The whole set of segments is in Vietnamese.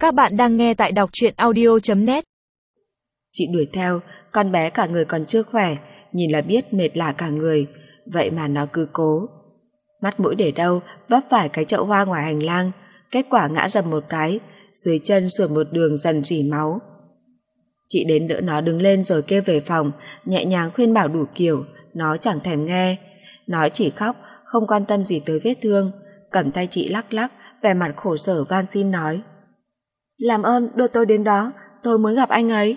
Các bạn đang nghe tại đọc truyện audio.net. Chị đuổi theo, con bé cả người còn chưa khỏe, nhìn là biết mệt lả cả người, vậy mà nó cứ cố. Mắt mũi để đâu, vấp phải cái chậu hoa ngoài hành lang, kết quả ngã dầm một cái, dưới chân sủi một đường dần rỉ máu. Chị đến đỡ nó đứng lên rồi kêu về phòng, nhẹ nhàng khuyên bảo đủ kiểu, nó chẳng thèm nghe. Nó chỉ khóc, không quan tâm gì tới vết thương, cầm tay chị lắc lắc, vẻ mặt khổ sở van xin nói: "Làm ơn đưa tôi đến đó, tôi muốn gặp anh ấy."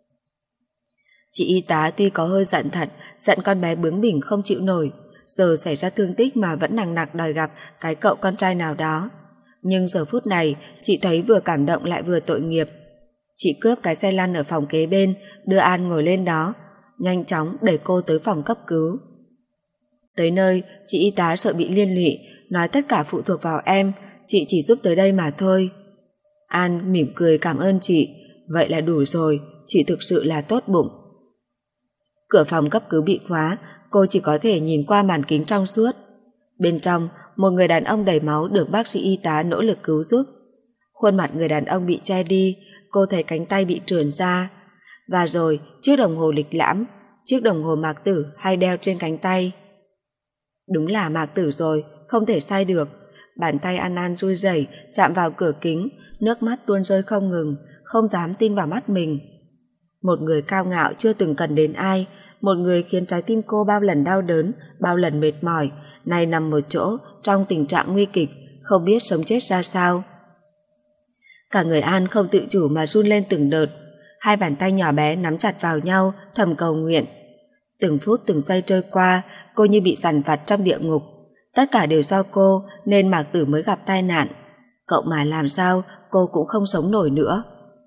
Chị y tá tuy có hơi giận thật, giận con bé bướng bỉnh không chịu nổi, giờ xảy ra thương tích mà vẫn nằng nặc đòi gặp cái cậu con trai nào đó. Nhưng giờ phút này, chị thấy vừa cảm động lại vừa tội nghiệp. Chị cướp cái xe lăn ở phòng kế bên, đưa An ngồi lên đó, nhanh chóng đẩy cô tới phòng cấp cứu. Tới nơi, chị y tá sợ bị liên lụy, nói tất cả phụ thuộc vào em, chị chỉ giúp tới đây mà thôi. An mỉm cười cảm ơn chị, vậy là đủ rồi, chị thực sự là tốt bụng. Cửa phòng cấp cứu bị khóa, cô chỉ có thể nhìn qua màn kính trong suốt. Bên trong, một người đàn ông đầy máu được bác sĩ y tá nỗ lực cứu giúp. Khuôn mặt người đàn ông bị che đi, cô thấy cánh tay bị trườn ra. Và rồi, chiếc đồng hồ lịch lãm, chiếc đồng hồ Mạc Tử hay đeo trên cánh tay. Đúng là Mạc Tử rồi, không thể sai được. Bàn tay An run rẩy chạm vào cửa kính, nước mắt tuôn rơi không ngừng, không dám tin vào mắt mình. Một người cao ngạo chưa từng cần đến ai, một người khiến trái tim cô bao lần đau đớn, bao lần mệt mỏi, nay nằm một chỗ trong tình trạng nguy kịch, không biết sống chết ra sao. Cả người An không tự chủ mà run lên từng đợt, hai bàn tay nhỏ bé nắm chặt vào nhau, thầm cầu nguyện. Từng phút từng giây trôi qua, cô như bị dằn vặt trong địa ngục. Tất cả đều do cô nên Mạc Tử mới gặp tai nạn. Cậu mà làm sao cô cũng không sống nổi nữa.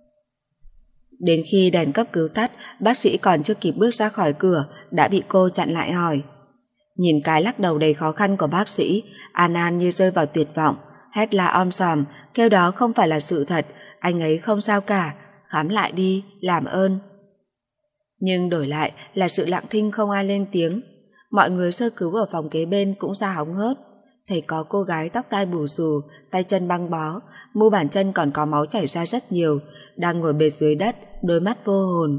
Đến khi đèn cấp cứu tắt, bác sĩ còn chưa kịp bước ra khỏi cửa đã bị cô chặn lại hỏi. Nhìn cái lắc đầu đầy khó khăn của bác sĩ, An như rơi vào tuyệt vọng, hét la om sòm, kêu đó không phải là sự thật, anh ấy không sao cả, khám lại đi, làm ơn. Nhưng đổi lại là sự lặng thinh không ai lên tiếng. Mọi người sơ cứu ở phòng kế bên cũng ra hóng hớt. Thấy có cô gái tóc tai bù xù, tay chân băng bó, mu bàn chân còn có máu chảy ra rất nhiều, đang ngồi bệt dưới đất, đôi mắt vô hồn.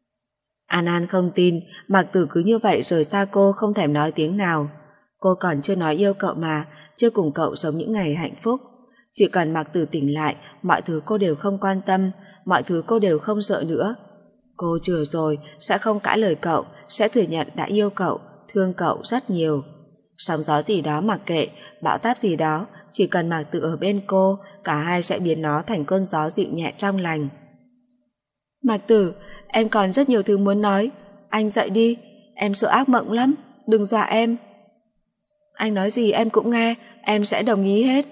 An không tin, Mạc Tử cứ như vậy rời xa cô không thèm nói tiếng nào. Cô còn chưa nói yêu cậu mà, chưa cùng cậu sống những ngày hạnh phúc. Chỉ cần Mạc Tử tỉnh lại, mọi thứ cô đều không quan tâm, mọi thứ cô đều không sợ nữa. Cô chừa rồi, sẽ không cãi lời cậu, sẽ thừa nhận đã yêu cậu, thương cậu rất nhiều. Sóng gió gì đó mặc kệ, bão táp gì đó, chỉ cần Mạc Tử ở bên cô, cả hai sẽ biến nó thành cơn gió dịu nhẹ trong lành. Mạc Tử, em còn rất nhiều thứ muốn nói. Anh dậy đi, em sợ ác mộng lắm, đừng dọa em. Anh nói gì em cũng nghe, em sẽ đồng ý hết.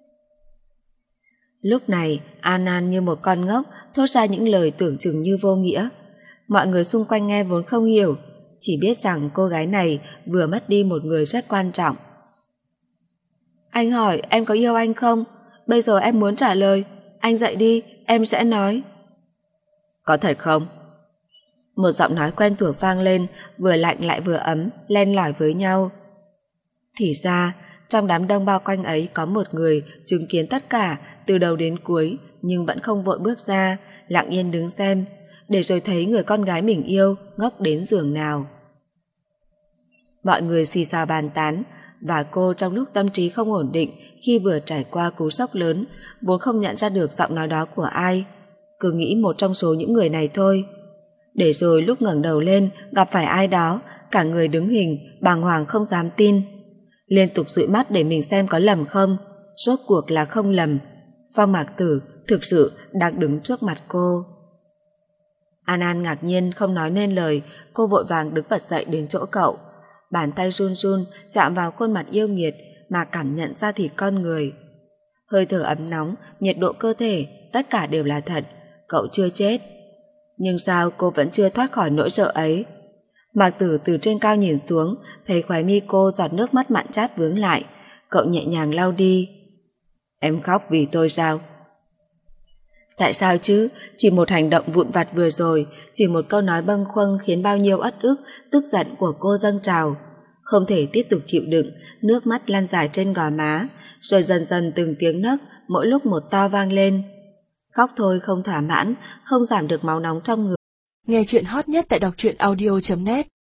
Lúc này, An như một con ngốc thốt ra những lời tưởng chừng như vô nghĩa. Mọi người xung quanh nghe vốn không hiểu, chỉ biết rằng cô gái này vừa mất đi một người rất quan trọng. Anh hỏi em có yêu anh không? Bây giờ em muốn trả lời. Anh dậy đi, em sẽ nói. Có thật không? Một giọng nói quen thuộc vang lên, vừa lạnh lại vừa ấm, len lỏi với nhau. Thì ra, trong đám đông bao quanh ấy có một người chứng kiến tất cả từ đầu đến cuối, nhưng vẫn không vội bước ra, lặng yên đứng xem, để rồi thấy người con gái mình yêu ngốc đến giường nào. Mọi người xì xào bàn tán, và cô trong lúc tâm trí không ổn định khi vừa trải qua cú sốc lớn, vốn không nhận ra được giọng nói đó của ai, cứ nghĩ một trong số những người này thôi. Để rồi lúc ngẩng đầu lên gặp phải ai đó, cả người đứng hình, bàng hoàng không dám tin, liên tục dụi mắt để mình xem có lầm không. Rốt cuộc là không lầm, Phong Mạc Tử thực sự đang đứng trước mặt cô. An ngạc nhiên không nói nên lời, cô vội vàng đứng bật dậy đến chỗ cậu, bàn tay run run chạm vào khuôn mặt yêu nghiệt mà cảm nhận ra thịt con người. Hơi thở ấm nóng, nhiệt độ cơ thể, tất cả đều là thật, cậu chưa chết. Nhưng sao cô vẫn chưa thoát khỏi nỗi sợ ấy? Mạc Tử từ trên cao nhìn xuống, thấy khóe mi cô giọt nước mắt mặn chát vướng lại, cậu nhẹ nhàng lau đi. Em khóc vì tôi sao? Tại sao chứ? Chỉ một hành động vụn vặt vừa rồi, chỉ một câu nói bâng khuâng khiến bao nhiêu uất ức, tức giận của cô dâng trào. Không thể tiếp tục chịu đựng, nước mắt lan dài trên gò má, rồi dần dần từng tiếng nấc, mỗi lúc một to vang lên. Khóc thôi không thỏa mãn, không giảm được máu nóng trong người. Nghe chuyện hot nhất tại đọc truyện audio.net